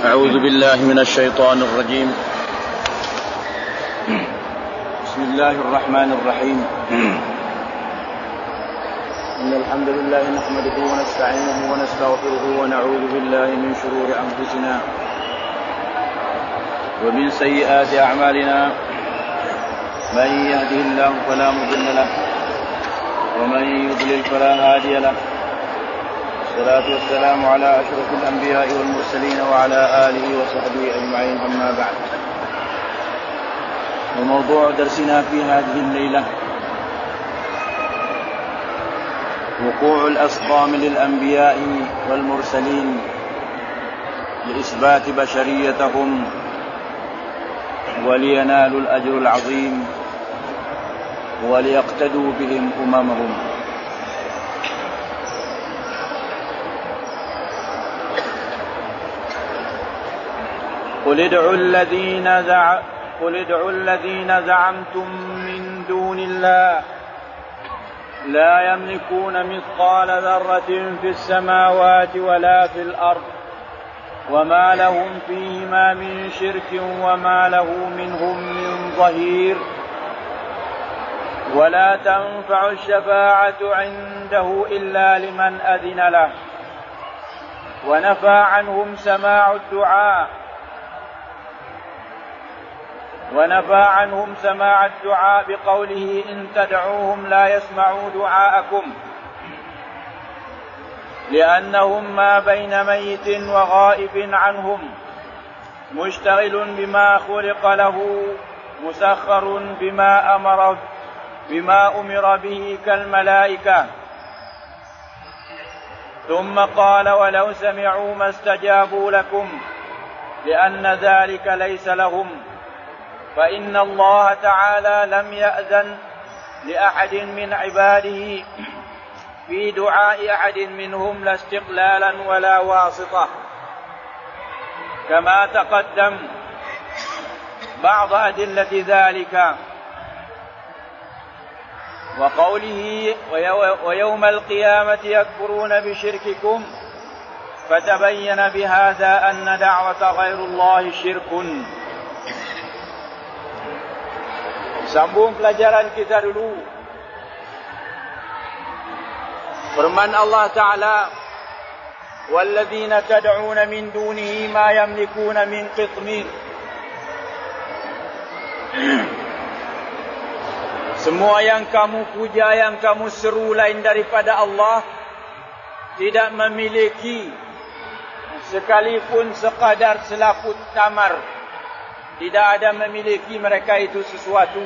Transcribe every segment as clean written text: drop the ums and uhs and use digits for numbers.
أعوذ بالله من الشيطان الرجيم. بسم الله الرحمن الرحيم. إن الحمد لله نحمده ونستعينه ونستغفره ونعوذ بالله من شرور أنفسنا ومن سيئات أعمالنا. من يهده الله فلا مضل له ومن يضلل فلا هادي له. والصلاة والسلام على أشرف الأنبياء والمرسلين وعلى آله وصحبه أجمعين، أما بعد. وموضوع درسنا في هذه الليلة وقوع الأسقام للأنبياء والمرسلين لإثبات بشريتهم ولينالوا الأجر العظيم وليقتدوا بهم أممهم. قل ادعوا الذين زعمتم من دون الله لا يملكون مثقال ذرة في السماوات ولا في الأرض وما لهم فيهما من شرك وما له منهم من ظهير ولا تنفع الشفاعة عنده إلا لمن أذن له ونفى عنهم سماع الدعاء بقوله إن تدعوهم لا يسمعوا دعاءكم لأنهم ما بين ميت وغائب عنهم مشتغل بما خلق له مسخر بما أمر به كالملائكة. ثم قال ولو سمعوا ما استجابوا لكم لأن ذلك ليس لهم فإن الله تعالى لم يأذن لأحد من عباده في دعاء أحد منهم لا استقلالا ولا واسطة، كما تقدم بعض أدلة ذلك. وقوله ويوم القيامة يكفرون بشرككم فتبين بهذا أن دعوة غير الله شرك. Sambung pelajaran kita dulu. Firman Allah Ta'ala, وَالَّذِينَ تَدْعُونَ مِنْ دُونِهِ مَا يَمْلِكُونَ مِنْ قِطْمِيرٍ. Semua yang kamu puja, yang kamu seru lain daripada Allah tidak memiliki sekalipun sekadar selaput tamar. Tidak ada memiliki mereka itu sesuatu.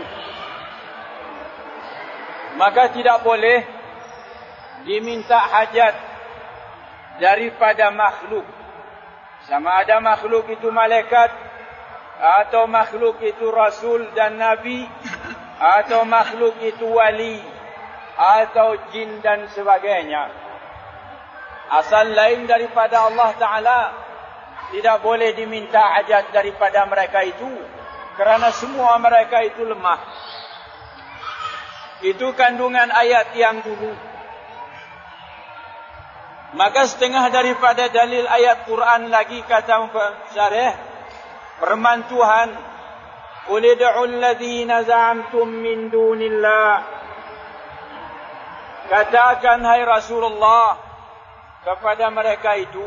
Maka tidak boleh diminta hajat daripada makhluk. Sama ada makhluk itu malaikat, atau makhluk itu rasul dan nabi, atau makhluk itu wali, atau jin dan sebagainya. Asal lain daripada Allah Ta'ala, tidak boleh diminta hajat daripada mereka itu, kerana semua mereka itu lemah. Itu kandungan ayat yang dulu. Maka setengah daripada dalil ayat Quran lagi, kata syarih, firman Tuhan, qul ud'u alladhina za'amtum min dunillah. Katakan hai Rasulullah kepada mereka itu,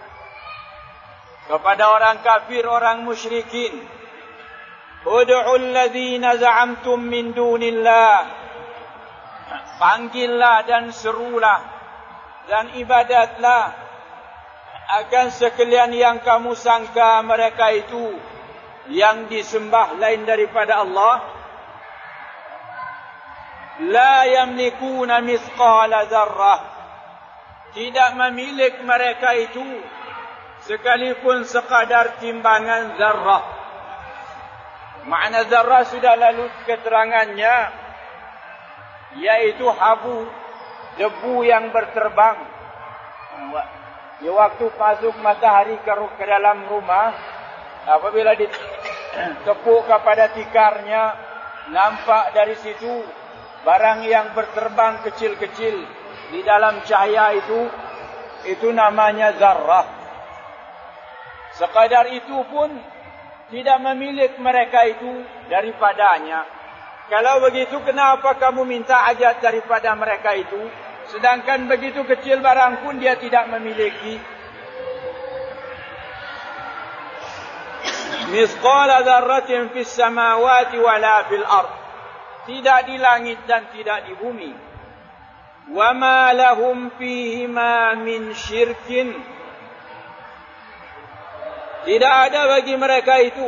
kepada orang kafir, orang musyrikin, ud'u alladhina za'amtum min dunillah. Panggillah dan serulah dan ibadatlah akan sekalian yang kamu sangka mereka itu yang disembah lain daripada Allah. La yamlikuna mithqala dzarrah. Tidak memiliki mereka itu sekalipun sekadar timbangan zarrah. Makna zarrah sudah lalu keterangannya, yaitu habu, debu yang berterbang. Di waktu masuk matahari ke dalam rumah, apabila ditepuk kepada tikarnya, nampak dari situ barang yang berterbang kecil-kecil di dalam cahaya itu namanya zarrah. Sekadar itu pun tidak memilik mereka itu daripadanya. Kalau begitu, kenapa kamu minta hajat daripada mereka itu? Sedangkan begitu kecil barang pun dia tidak memiliki. Mithqala dzarratin fis samawati wala fil ard. Tidak di langit dan tidak di bumi. Wa ma lahum fihima min syirkin. Tidak ada bagi mereka itu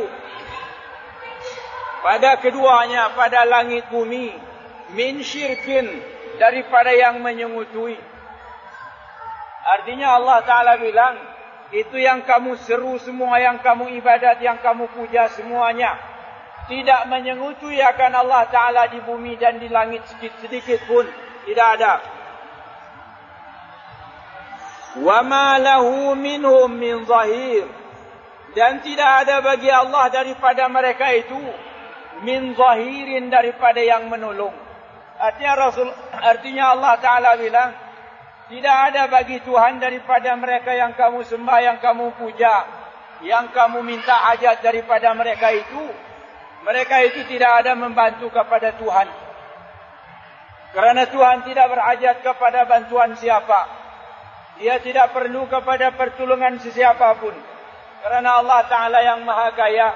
pada keduanya, pada langit bumi, min syirkin, daripada yang menyengutui. Artinya Allah Ta'ala bilang, itu yang kamu seru semua, yang kamu ibadat, yang kamu puja semuanya, tidak menyengutui akan Allah Ta'ala di bumi dan di langit sedikit pun. Tidak ada. Wa ma lahu minhum min zahir. Dan tidak ada bagi Allah daripada mereka itu min zahirin, daripada yang menolong. Artinya Allah Ta'ala bilang, tidak ada bagi Tuhan daripada mereka yang kamu sembah, yang kamu puja, yang kamu minta hajat daripada mereka itu. Mereka itu tidak ada membantu kepada Tuhan. Kerana Tuhan tidak berhajat kepada bantuan siapa. Dia tidak perlu kepada pertolongan sesiapa pun. Kerana Allah Ta'ala yang maha kaya.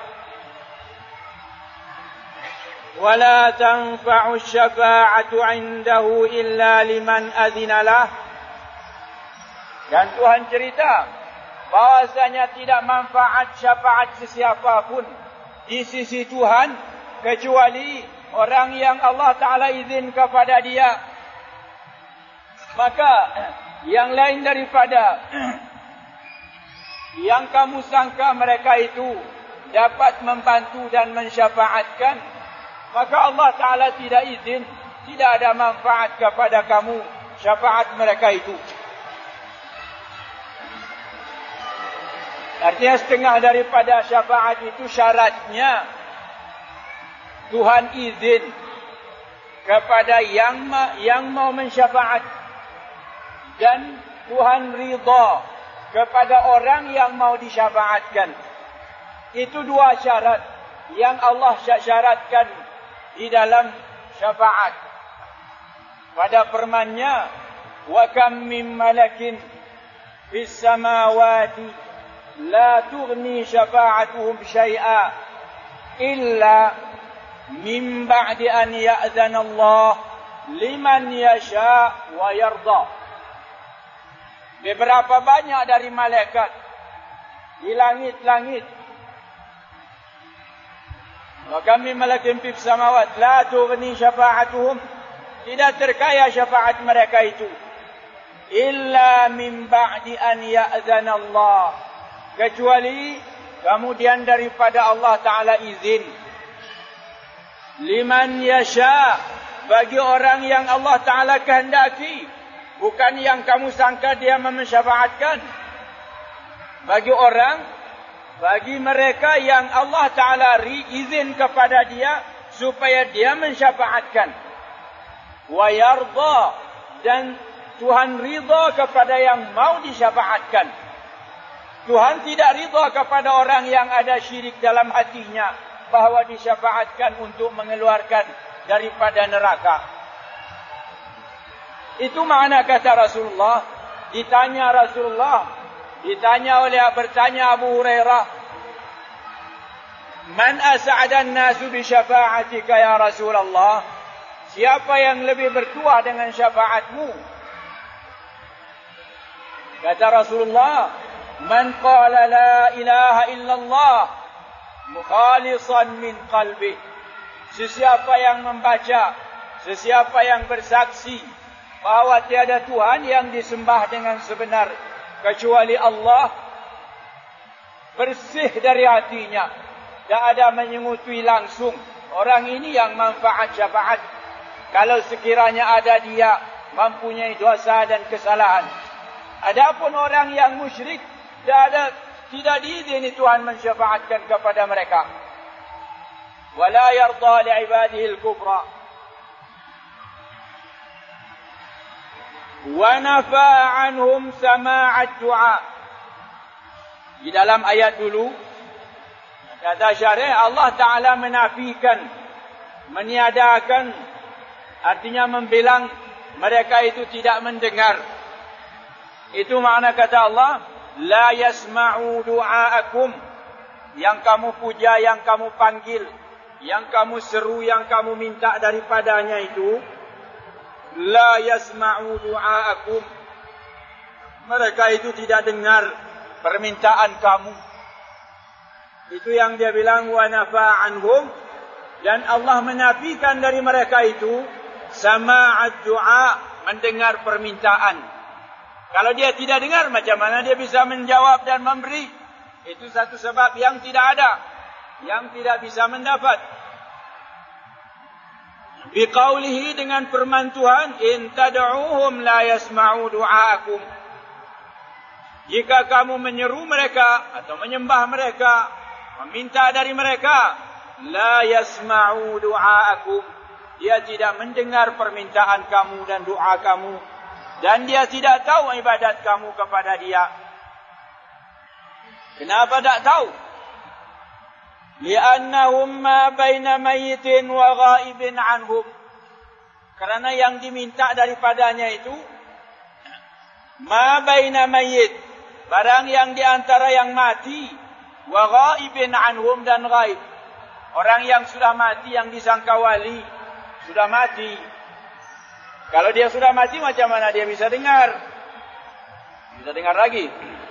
وَلَا تَنْفَعُ الشَّفَاعَةُ عِنْدَهُ إِلَّا لِمَنْ أَذِنَ لَهُ. Dan Tuhan cerita bahwasanya tidak manfaat syafaat sesiapa pun di sisi Tuhan kecuali orang yang Allah Ta'ala izin kepada dia. Maka yang lain daripada yang kamu sangka mereka itu dapat membantu dan mensyafaatkan, maka Allah Ta'ala tidak izin, tidak ada manfaat kepada kamu syafaat mereka itu. Artinya setengah daripada syafaat itu syaratnya Tuhan izin kepada yang mau mensyafaat, dan Tuhan ridha kepada orang yang mau disyafaatkan. Itu dua syarat yang Allah syaratkan di dalam syafaat. Pada firman-Nya, wa kam min malakin fis samawati la tughni syafa'atuhum syai'a illa min ba'di an ya'zana Allah liman yasha' wa yarda. Beberapa banyak dari malaikat di langit-langit. Wa kam min malakin fis samawati la tughni syafa'atuhum, tidak terkaya syafaat mereka itu, illa min ba'di an ya'zana Allah, kecuali kemudian daripada Allah Ta'ala izin. Liman yasha, bagi orang yang Allah Ta'ala kehendaki, bukan yang kamu sangka dia mensyafaatkan. Bagi mereka yang Allah Ta'ala izin kepada dia supaya dia mensyafaatkan. Wa yarda, dan Tuhan ridha kepada yang mau disyafaatkan. Tuhan tidak ridha kepada orang yang ada syirik dalam hatinya bahawa disyafaatkan untuk mengeluarkan daripada neraka. Itu makna kata Rasulullah. Bertanya Abu Hurairah, man as'adan nasu bi syafa'atika ya Rasulullah? Siapa yang lebih bertuah dengan syafaatmu? Kata Rasulullah, man qala la ilaha illallah mukhalisan min qalbi. Sesiapa yang membaca, sesiapa yang bersaksi bahawa tiada Tuhan yang disembah dengan sebenar kecuali Allah, bersih dari hatinya, tak ada menyengutui langsung, orang ini yang manfaat syafaat. Kalau sekiranya ada dia mempunyai dosa dan kesalahan. Adapun orang yang musyrik, tidak diizini Tuhan mensyafaatkan kepada mereka. Wala yarda li'ibadihi al-kufra. Wa nafa anhum sama'at du'a. Di dalam ayat dulu, kata syarih Allah Ta'ala menafikan, meniadakan, artinya membilang mereka itu tidak mendengar. Itu makna kata Allah, la yasma'u du'aakum, yang kamu puja, yang kamu panggil, yang kamu seru, yang kamu minta daripadanya itu, la yasma'u du'aakum, mereka itu tidak dengar permintaan kamu. Itu yang dia bilang wa nafa'anhum, dan Allah menafikan dari mereka itu sama'ad du'a, mendengar permintaan. Kalau dia tidak dengar, macam mana dia bisa menjawab dan memberi? Itu satu sebab yang tidak ada, yang tidak bisa mendapat. Biqaulihi, dengan firman Tuhan, in tad'uuhum la yasma'u du'aakum, jika kamu menyeru mereka atau menyembah mereka, meminta dari mereka, la yasma'u du'aakum, dia tidak mendengar permintaan kamu dan doa kamu, dan dia tidak tahu ibadat kamu kepada dia. Kenapa tak tahu? Li'annahum ma baina mayyitin wa ghaibin anhum, karena yang diminta daripadanya itu ma baina mayyit, barang yang diantara yang mati, wa ghaibin anhum, dan ghaib, orang yang sudah mati, yang disangka wali sudah mati. Kalau dia sudah mati, macam mana dia bisa dengar? Bisa dengar lagi.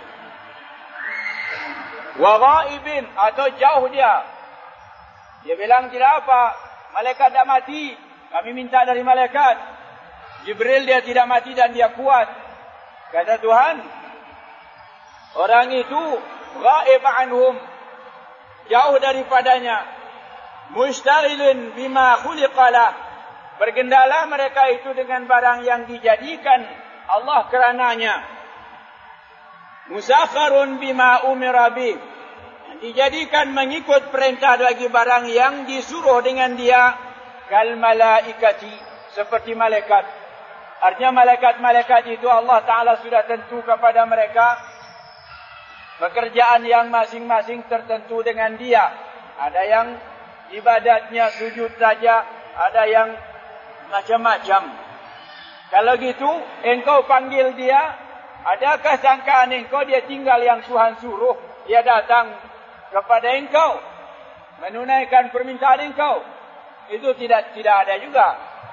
Wa ghaibin, atau jauh dia. Dia bilang tidak apa, malaikat tak mati, kami minta dari malaikat. Jibril dia tidak mati dan dia kuat. Kata Tuhan, orang itu ghaib anhum, jauh daripadanya. Mushtaghilun bima khuliqalah, bergendala mereka itu dengan barang yang dijadikan Allah kerananya. Musakharun bima umira bih, dijadikan mengikut perintah bagi barang yang disuruh dengan dia. Kal malaikati, seperti malaikat. Artinya malaikat-malaikat itu Allah Ta'ala sudah tentu kepada mereka pekerjaan yang masing-masing tertentu dengan dia. Ada yang ibadatnya sujud saja, ada yang macam-macam. Kalau gitu, engkau panggil dia, adakah sangkaan engkau dia tinggal yang Tuhan suruh, dia datang kepada engkau, menunaikan permintaan engkau? Itu tidak ada juga.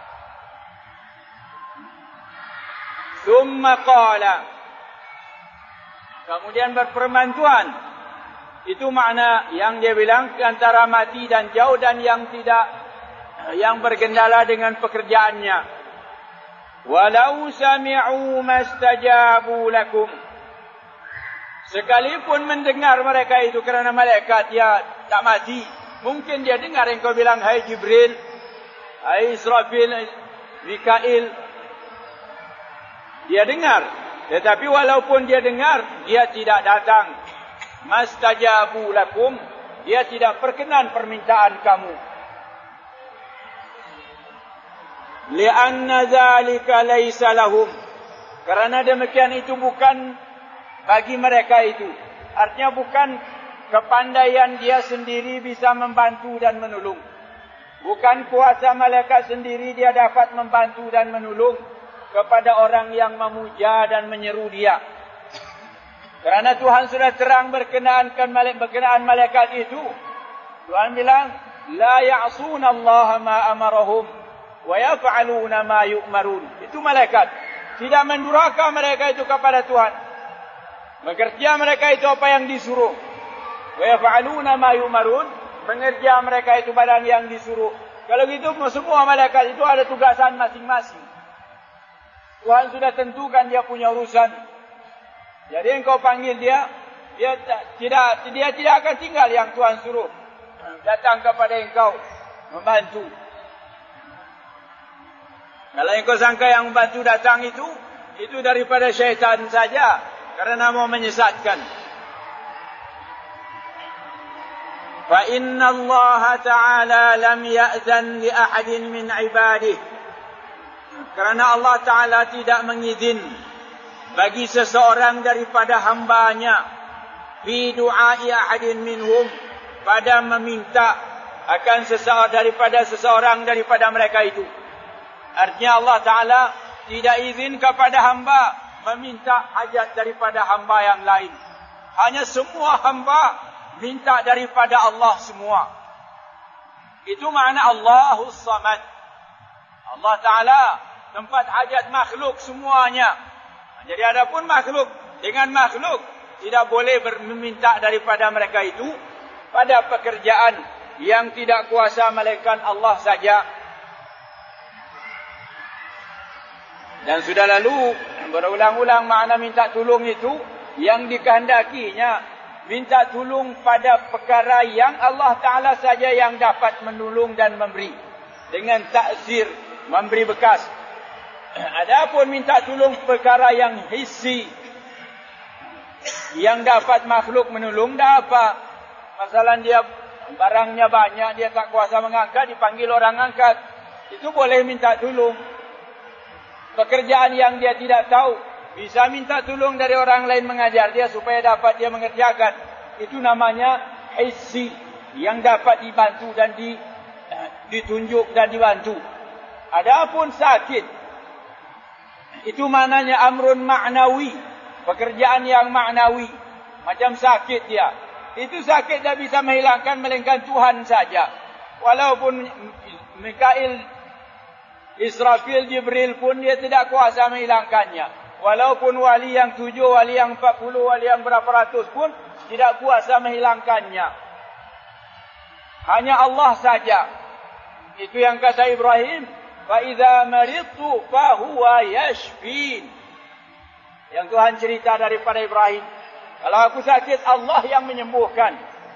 Tsumma qala, kemudian berfirman Tuhan. Itu makna yang dia bilang antara mati dan jauh dan yang tidak, yang bergendala dengan pekerjaannya. Walau sami'u mastajabu lakum, sekalipun mendengar mereka itu, kerana malaikat dia tak mati, mungkin dia dengar engkau bilang hai Jibril, hai Israfil, Mikail, dia dengar. Tetapi walaupun dia dengar, dia tidak datang. Mastajabu lakum, dia tidak perkenan permintaan kamu. Li'anna zalika laysa lahum, kerana demikian itu bukan bagi mereka itu. Artinya bukan kepandaian dia sendiri bisa membantu dan menolong. Bukan kuasa malaikat sendiri dia dapat membantu dan menolong kepada orang yang memuja dan menyeru dia. Kerana Tuhan sudah terang berkenaan malaikat itu. Tuhan bilang, la ya'suna Allah ma amarahum wa yaf'aluna ma yu'marun. Itu malaikat. Tidak mendurhaka mereka itu kepada Tuhan. Bekerja mereka itu apa yang disuruh. Wa yaf'aluna ma yu'marun, mengerja mereka itu barang yang disuruh. Kalau gitu semua malaikat itu ada tugasan masing-masing. Tuhan sudah tentukan dia punya urusan. Jadi engkau panggil dia, dia tidak akan tinggal yang Tuhan suruh. Datang kepada engkau membantu. Kalau engkau sangka yang membantu datang itu daripada syaitan saja, kerana mau menyesatkan. Fa inna Allah Ta'ala lam ya'zan li ahadin min ibadihi, kerana Allah Ta'ala tidak mengizin bagi seseorang daripada hambanya fi du'ai ahadin minhum, pada meminta akan seseorang daripada mereka itu. Artinya Allah Ta'ala tidak izin kepada hamba meminta hajat daripada hamba yang lain. Hanya semua hamba minta daripada Allah semua. Itu makna Allahus Samad. Allah Ta'ala tempat hajat makhluk semuanya. Jadi adapun makhluk dengan makhluk tidak boleh meminta daripada mereka itu pada pekerjaan yang tidak kuasa melainkan Allah saja. Dan sudah lalu berulang-ulang makna minta tolong itu yang dikehendakinya minta tolong pada perkara yang Allah Ta'ala saja yang dapat menolong dan memberi dengan ta'zir, memberi bekas. Adapun minta tolong perkara yang hissi yang dapat makhluk menolong, dah apa? Masalah dia barangnya banyak, dia tak kuasa mengangkat, dipanggil orang angkat. Itu boleh minta tolong. Pekerjaan yang dia tidak tahu, bisa minta tolong dari orang lain mengajar dia supaya dapat dia mengerjakan. Itu namanya hissi, yang dapat dibantu dan ditunjuk dan dibantu. Adapun sakit, itu maknanya amrun ma'nawi, pekerjaan yang ma'nawi, macam sakit dia. Itu sakit dia bisa menghilangkan melainkan Tuhan saja. Walaupun Mikail, Israfil, Jibril pun dia tidak kuasa menghilangkannya. Walaupun wali yang 7, wali yang 40, wali yang berapa ratus pun tidak kuasa menghilangkannya. Hanya Allah saja. Itu yang kata Ibrahim, fa idza maridtu fa huwa yashfin. Yang Tuhan cerita daripada Ibrahim, kalau aku sakit, Allah yang menyembuhkan.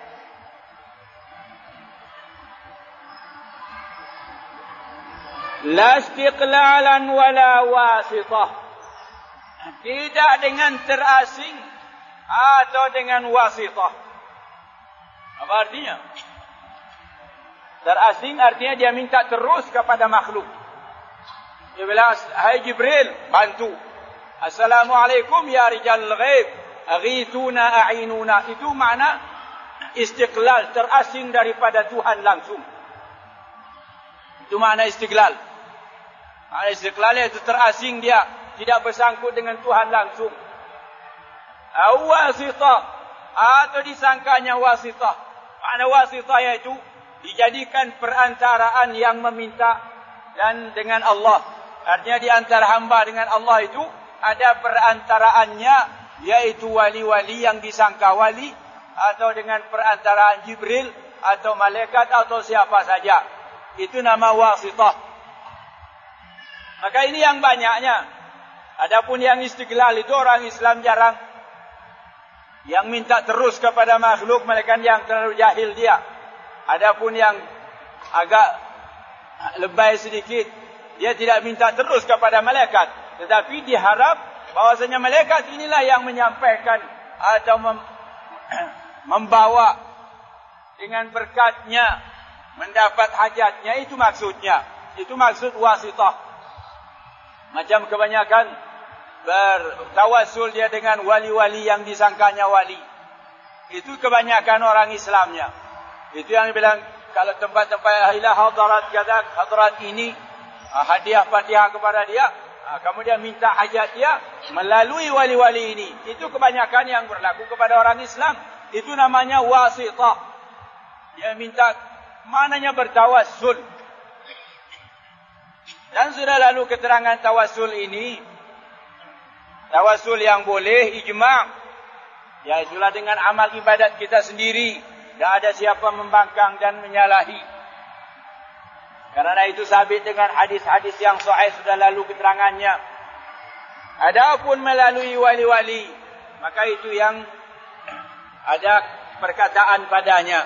La istiqlalan wala wasitah. Tidak dengan terasing atau dengan wasitah. Apa artinya? Terasing artinya dia minta terus kepada makhluk. Dia bilang, hai Jibril, bantu. Assalamualaikum ya rijal ghaib, aghithuna a'inuna. Itu makna istiqlal, terasing daripada Tuhan langsung. Itu makna istiqlal. Makna istiqlal itu terasing, dia tidak bersangkut dengan Tuhan langsung. Wasitah, atau disangkanya wasitah. Makna wasitah yaitu dijadikan perantaraan yang meminta dan dengan Allah. Artinya di antara hamba dengan Allah itu ada perantaraannya, yaitu wali-wali yang disangka wali, atau dengan perantaraan Jibril atau malaikat atau siapa saja. Itu nama wasitah. Maka ini yang banyaknya. Adapun yang istiqlal itu orang Islam jarang yang minta terus kepada makhluk, melainkan yang terlalu jahil dia. Adapun yang agak lebay sedikit, dia tidak minta terus kepada malaikat, tetapi diharap bahwasanya malaikat inilah yang menyampaikan atau membawa dengan berkatnya mendapat hajatnya. Itu maksudnya. Itu maksud wasitah. Macam kebanyakan bertawassul dia dengan wali-wali yang disangkanya wali. Itu kebanyakan orang Islamnya. Itu yang bilang, kalau tempat-tempat ilah hadarat kata, hadarat ini hadiah Fatihah kepada dia, kemudian minta hajat dia melalui wali-wali ini. Itu kebanyakan yang berlaku kepada orang Islam. Itu namanya wasitah. Dia minta, maknanya bertawassul. Dan sudah lalu keterangan tawassul ini, tawassul yang boleh ijma', yaitulah dengan amal ibadat kita sendiri. Tak ada siapa membangkang dan menyalahi. Karena itu sabit dengan hadis-hadis yang sahih sudah lalu keterangannya. Adapun melalui wali-wali, maka itu yang ada perkataan padanya.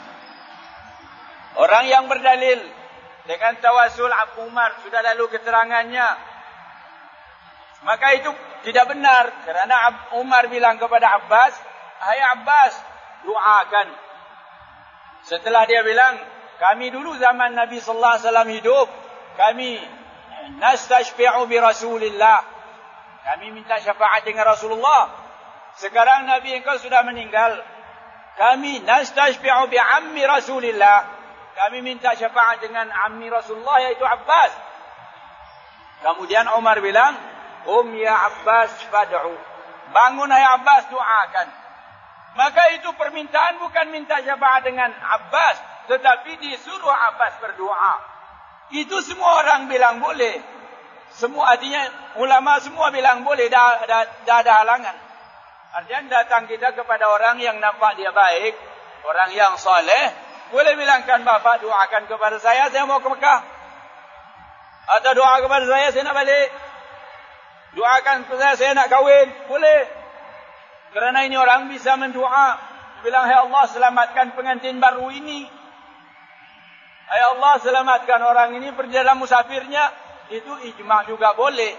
Orang yang berdalil dengan tawassul Umar sudah lalu keterangannya, maka itu tidak benar. Kerana Umar bilang kepada Abbas, hai Abbas, doakan. Setelah dia bilang, kami dulu zaman Nabi sallallahu alaihi wasallam hidup, kami nastashfi'u bi Rasulillah. Kami minta syafaat dengan Rasulullah sekarang Nabi engkau sudah meninggal. Kami nastashfi'u bi'ammi Rasulillah. Kami minta syafaat dengan ammi Rasulullah, yaitu Abbas. Kemudian Umar bilang, ya Abbas fad'u. Bangun hai Abbas, doakan. Maka itu permintaan bukan minta syafaat dengan Abbas, tetapi disuruh Abbas berdoa. Itu semua orang bilang boleh. Semua, artinya ulama semua bilang boleh, dah ada halangan. Artinya datang kita kepada orang yang nampak dia baik, orang yang soleh, boleh bilangkan, Bapak doakan kepada saya mau ke Mekah. Atau doa kepada saya nak balik. Doakan kepada saya nak kahwin, boleh. Kerana ini orang bisa mendoa, bilang, hai Allah selamatkan pengantin baru ini. Hai Allah selamatkan orang ini perjalanan musafirnya, itu ijma' juga boleh.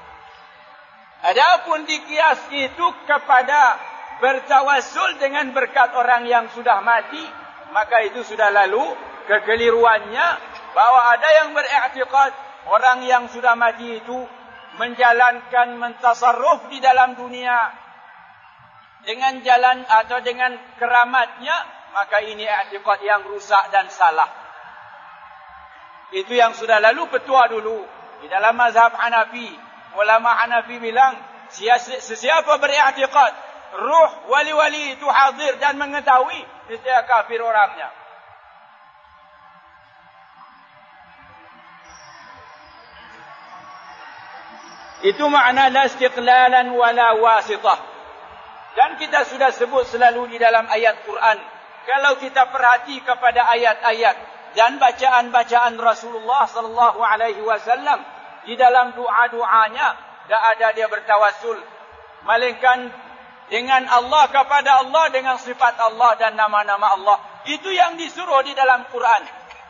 Adapun dikias itu kepada bertawassul dengan berkat orang yang sudah mati, maka itu sudah lalu kekeliruannya, bahwa ada yang beriktikad orang yang sudah mati itu menjalankan mentasarruf di dalam dunia dengan jalan atau dengan keramatnya, maka ini i'tiqad yang rusak dan salah. Itu yang sudah lalu petua dulu. Di dalam mazhab Hanafi, ulama Hanafi bilang, sesiapa beriktikad ruh wali-wali itu hadir dan mengetahui, dia kafir orangnya. Itu makna la istiqlalan wala wasitah. Dan kita sudah sebut selalu di dalam ayat Quran. Kalau kita perhati kepada ayat-ayat dan bacaan-bacaan Rasulullah sallallahu alaihi wasallam di dalam doa-doanya, tidak ada dia bertawassul, melainkan dengan Allah, kepada Allah, dengan sifat Allah dan nama-nama Allah. Itu yang disuruh di dalam Quran.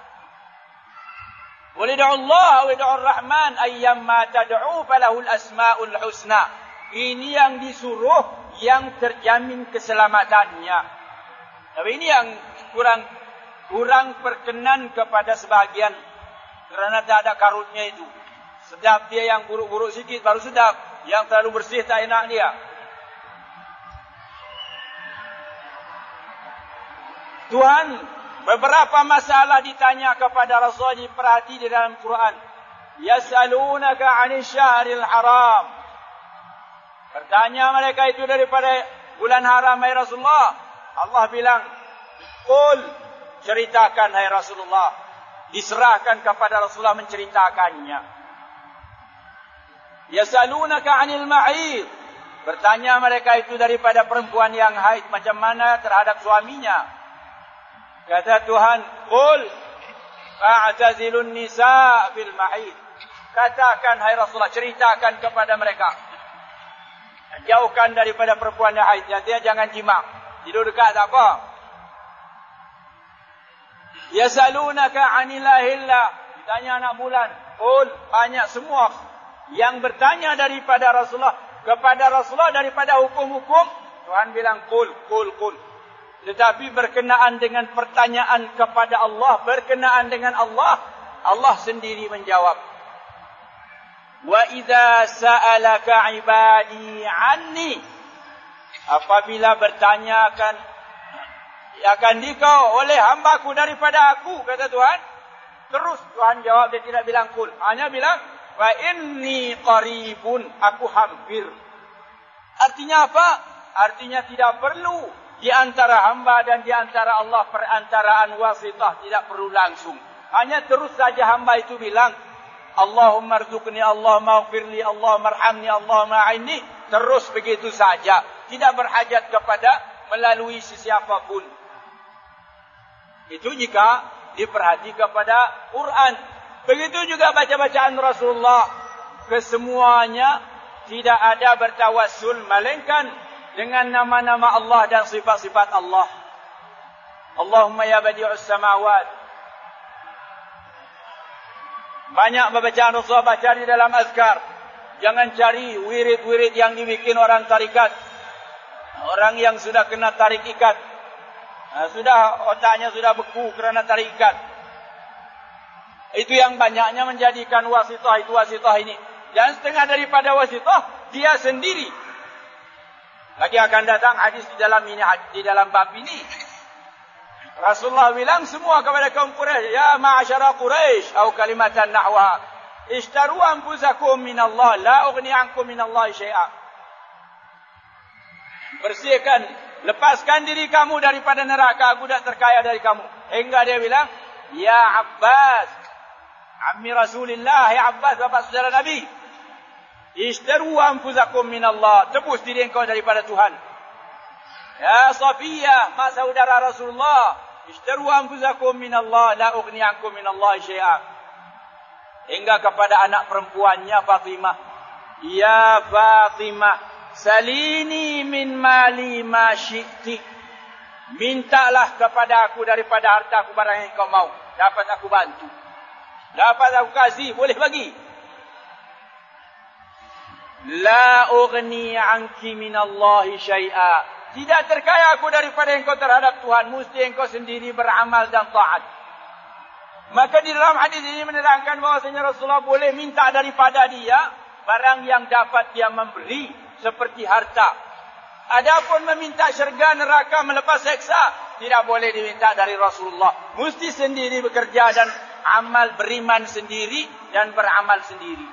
Walid'u Allah wa id'u Rahman ayyamma tad'u falahul asmaul husna. Ini yang disuruh, yang terjamin keselamatannya. Tapi ini yang kurang perkenan kepada sebahagian, kerana tak ada karutnya itu. Sedap dia yang buruk-buruk sikit baru sedap, yang terlalu bersih tak enak dia. Tuhan beberapa masalah ditanya kepada Rasul, diperhati di dalam Quran. Yas'alunaka 'anil syahril haram. Bertanya mereka itu daripada bulan haram, hai Rasulullah. Allah bilang, qul, ceritakan hai Rasulullah. Diserahkan kepada Rasulullah menceritakannya. Yas'alunaka 'anil ma'id. Bertanya mereka itu daripada perempuan yang haid, macam mana terhadap suaminya. Kata Tuhan, qul fa'tazilun nisa fil ma'id. Katakan hai Rasulullah, ceritakan kepada mereka, jauhkan daripada perempuan yang haid. Dia jangan jima', tidur dekat tak apa. Yasalunaka 'anil ahilla. Ditanya anak bulan. Qul, banyak semua yang bertanya daripada Rasulullah kepada Rasulullah daripada hukum-hukum. Tuhan bilang qul. Tetapi berkenaan dengan pertanyaan kepada Allah, berkenaan dengan Allah, Allah sendiri menjawab. Wa idza sa'alaka 'ibadi 'anni. Apabila bertanya akan dikau oleh hambaku daripada aku, kata Tuhan. Terus Tuhan jawab, dia tidak bilang qul, hanya bilang wa inni qaribun, aku hampir. Artinya apa? Artinya tidak perlu di antara hamba dan di antara Allah perantaraan wasitah, tidak perlu langsung. Hanya terus saja hamba itu bilang, Allahumma rzuqni, Allahumma ighfirli, Allahumma arhamni, Allahumma a'inni. Terus begitu saja. Tidak berhajat kepada melalui sesiapa pun. Itu jika diperhati kepada Quran. Begitu juga baca-bacaan Rasulullah. Kesemuanya tidak ada bertawassul, melainkan dengan nama-nama Allah dan sifat-sifat Allah. Allahumma ya badi'us samawat. Banyak bacaan Rasulullah baca di dalam azkar. Jangan cari wirid-wirid yang dibikin orang tarikat. Orang yang sudah kena tarik ikat. Sudah otaknya sudah beku kerana tarik ikat. Itu yang banyaknya menjadikan wasitah itu wasitah ini. Dan setengah daripada wasitah dia sendiri. Lagi akan datang hadis di dalam bab ini. Rasulullah bilang semua kepada kaum Quraisy, ya ma'asyara Quraisy, atau kalimatan nahwa, ishtaru anfusakum minallah, la ughni ankum minallahi syai'a. Bersihkan, lepaskan diri kamu daripada neraka, aku tak terkaya dari kamu. Hingga dia bilang, ya Abbas, ammi Rasulillah, ya Abbas, bapak saudara Nabi, ishtaru anfusakum minallah, tebus diri engkau daripada Tuhan. Ya Safiyah, mak saudara Rasulullah, ishtaru anfusakum minallah, la ughni ankum minallahi syai'a. Hingga kepada anak perempuannya Fatimah, ya Fatimah, salini min mali ma syi'ti, mintalah kepada aku daripada harta aku barang yang kau mau. Dapat aku bantu, dapat aku kasih, boleh bagi. La ughni anki minallahi syai'a, tidak terkaya aku daripada engkau terhadap Tuhan, mesti engkau sendiri beramal dan taat. Maka di dalam hadis ini menerangkan bahwasanya Rasulullah boleh minta daripada dia barang yang dapat dia memberi, seperti harta. Adapun meminta syurga, neraka, melepas seksa, tidak boleh diminta dari Rasulullah. Mesti sendiri bekerja dan amal, beriman sendiri dan beramal sendiri.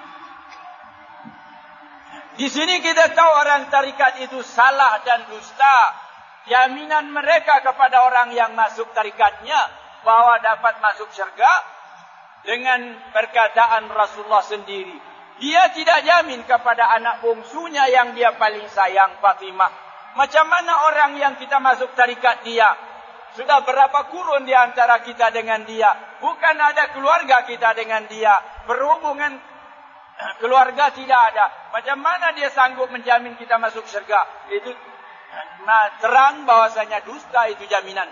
Di sini kita tahu orang tarikat itu salah dan dusta. Jaminan mereka kepada orang yang masuk tarikatnya bahwa dapat masuk syurga dengan perkataan Rasulullah sendiri. Dia tidak jamin kepada anak bungsunya yang dia paling sayang, Fatimah. Macam mana orang yang kita masuk tarikat dia? Sudah berapa kurun di antara kita dengan dia? Bukan ada keluarga kita dengan dia. Berhubungan keluarga tidak ada. Macam mana dia sanggup menjamin kita masuk syurga? Itu terang bahwasanya dusta itu jaminan.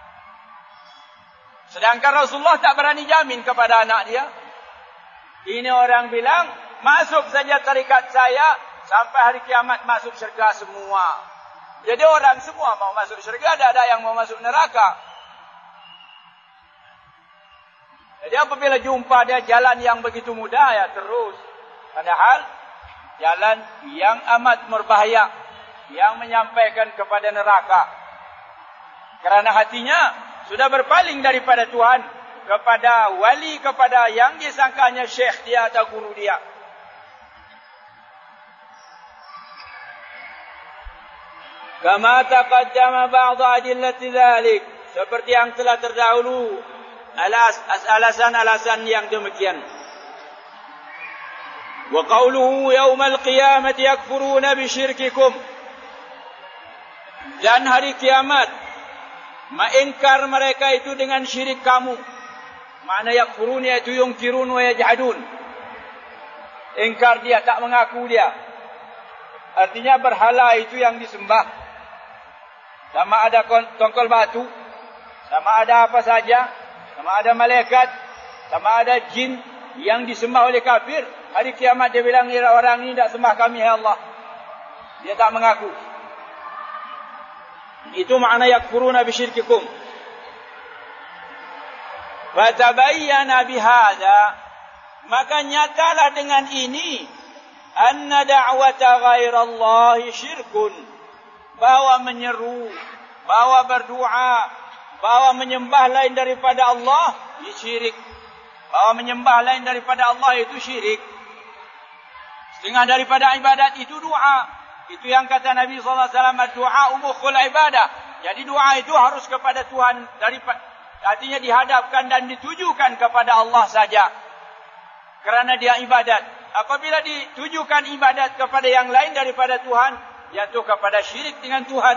Sedangkan Rasulullah tak berani jamin kepada anak dia. Ini orang bilang, masuk saja tarikat saya, sampai hari kiamat masuk syurga semua. Jadi orang semua mau masuk syurga, tidak ada yang mau masuk neraka. Jadi apabila jumpa dia jalan yang begitu mudah, ya terus. Padahal jalan yang amat berbahaya, yang menyampaikan kepada neraka. Kerana hatinya sudah berpaling daripada Tuhan, kepada wali, kepada yang disangkanya syekh dia atau guru dia. Kama taqaddama ba'd adillati dzalik, seperti yang telah terdahulu alasan-alasan yang demikian. Wa qawluhu yaumal qiyamati yakfuruna bisyirkikum, dan hari kiamat mengingkar mereka itu dengan syirik kamu. Makna yakfurun iaitu yungkirun wa yajhadun. Ingkar dia, tak mengaku dia. Artinya berhala itu yang disembah. Sama ada tongkol batu, sama ada apa saja, sama ada malaikat, sama ada jin yang disembah oleh kafir. Hari kiamat dia bilang, orang ini tak sembah kami, ya Allah. Dia tak mengaku. Itu makna yakfuruna bisyirkikum. Fatabayyana bihadza, maka nyatalah dengan ini, anna da'wata ghairallahi syirkun, bahwa menyeru, bahwa berdoa, bahwa menyembah lain daripada Allah itu syirik. Bahwa menyembah lain daripada Allah itu syirik. Setengah daripada ibadat itu doa. Itu yang kata Nabi SAW, doa mukhul ibadah. Jadi doa itu harus kepada Tuhan, artinya dihadapkan dan ditujukan kepada Allah saja. Kerana dia ibadat. Apabila ditujukan ibadat kepada yang lain daripada Tuhan, jatuh kepada syirik dengan Tuhan.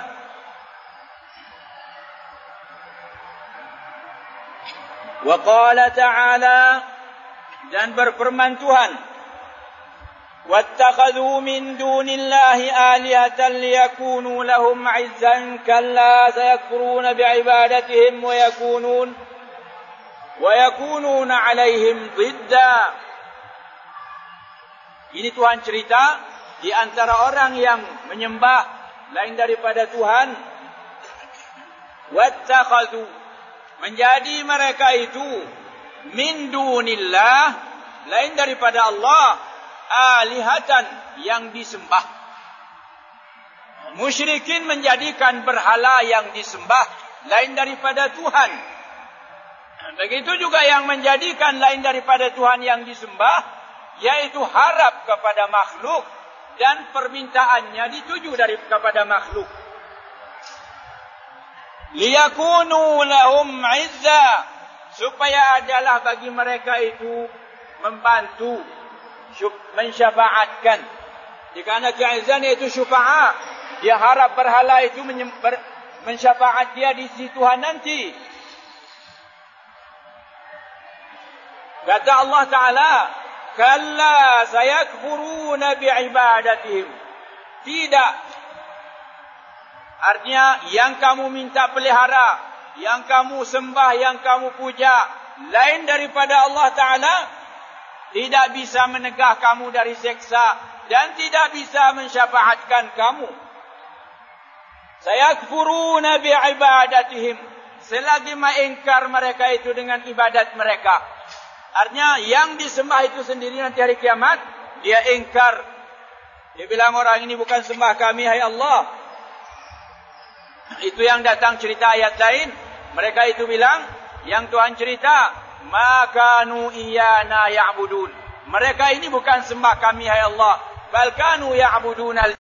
Wa qala ta'ala, dan berfirman Tuhan, wattakhadhu min dunillahi alihatan liyakunu lahum 'izzan kalla sayakfuruna bi'ibadatihim wa yakununa 'alaihim ضِدًّا. Ini Tuhan cerita di antara orang yang menyembah lain daripada Tuhan. Wattakhadhu, menjadi mereka itu min dunillah, lain daripada Allah, alihatan, yang disembah. Musyrikin menjadikan berhala yang disembah lain daripada Tuhan. Begitu juga yang menjadikan lain daripada Tuhan yang disembah, yaitu harap kepada makhluk dan permintaannya dituju kepada makhluk. Liyakunu lahum izza, supaya adalah bagi mereka itu membantu, mensyafaatkan. Kerana keizan itu syufa'ah, dia harap berhala itu mensyafaat dia di sisi Tuhan nanti. Kata Allah Ta'ala, kalla sayakfuruna bi'ibadatihim. Tidak. Artinya, yang kamu minta pelihara, yang kamu sembah, yang kamu puja, lain daripada Allah Ta'ala, tidak bisa menegah kamu dari seksa, dan tidak bisa mensyafaatkan kamu. Sayakfuruna bi'ibadatihim. Selagi mengingkar mereka itu dengan ibadat mereka. Artinya yang disembah itu sendiri nanti hari kiamat, dia ingkar. Dia bilang orang ini bukan sembah kami, hai Allah. Itu yang datang cerita ayat lain. Mereka itu bilang, yang Tuhan cerita, ma kanu iyana ya'budun. Mereka ini bukan sembah kami, hai Allah. Bal kanu ya'budun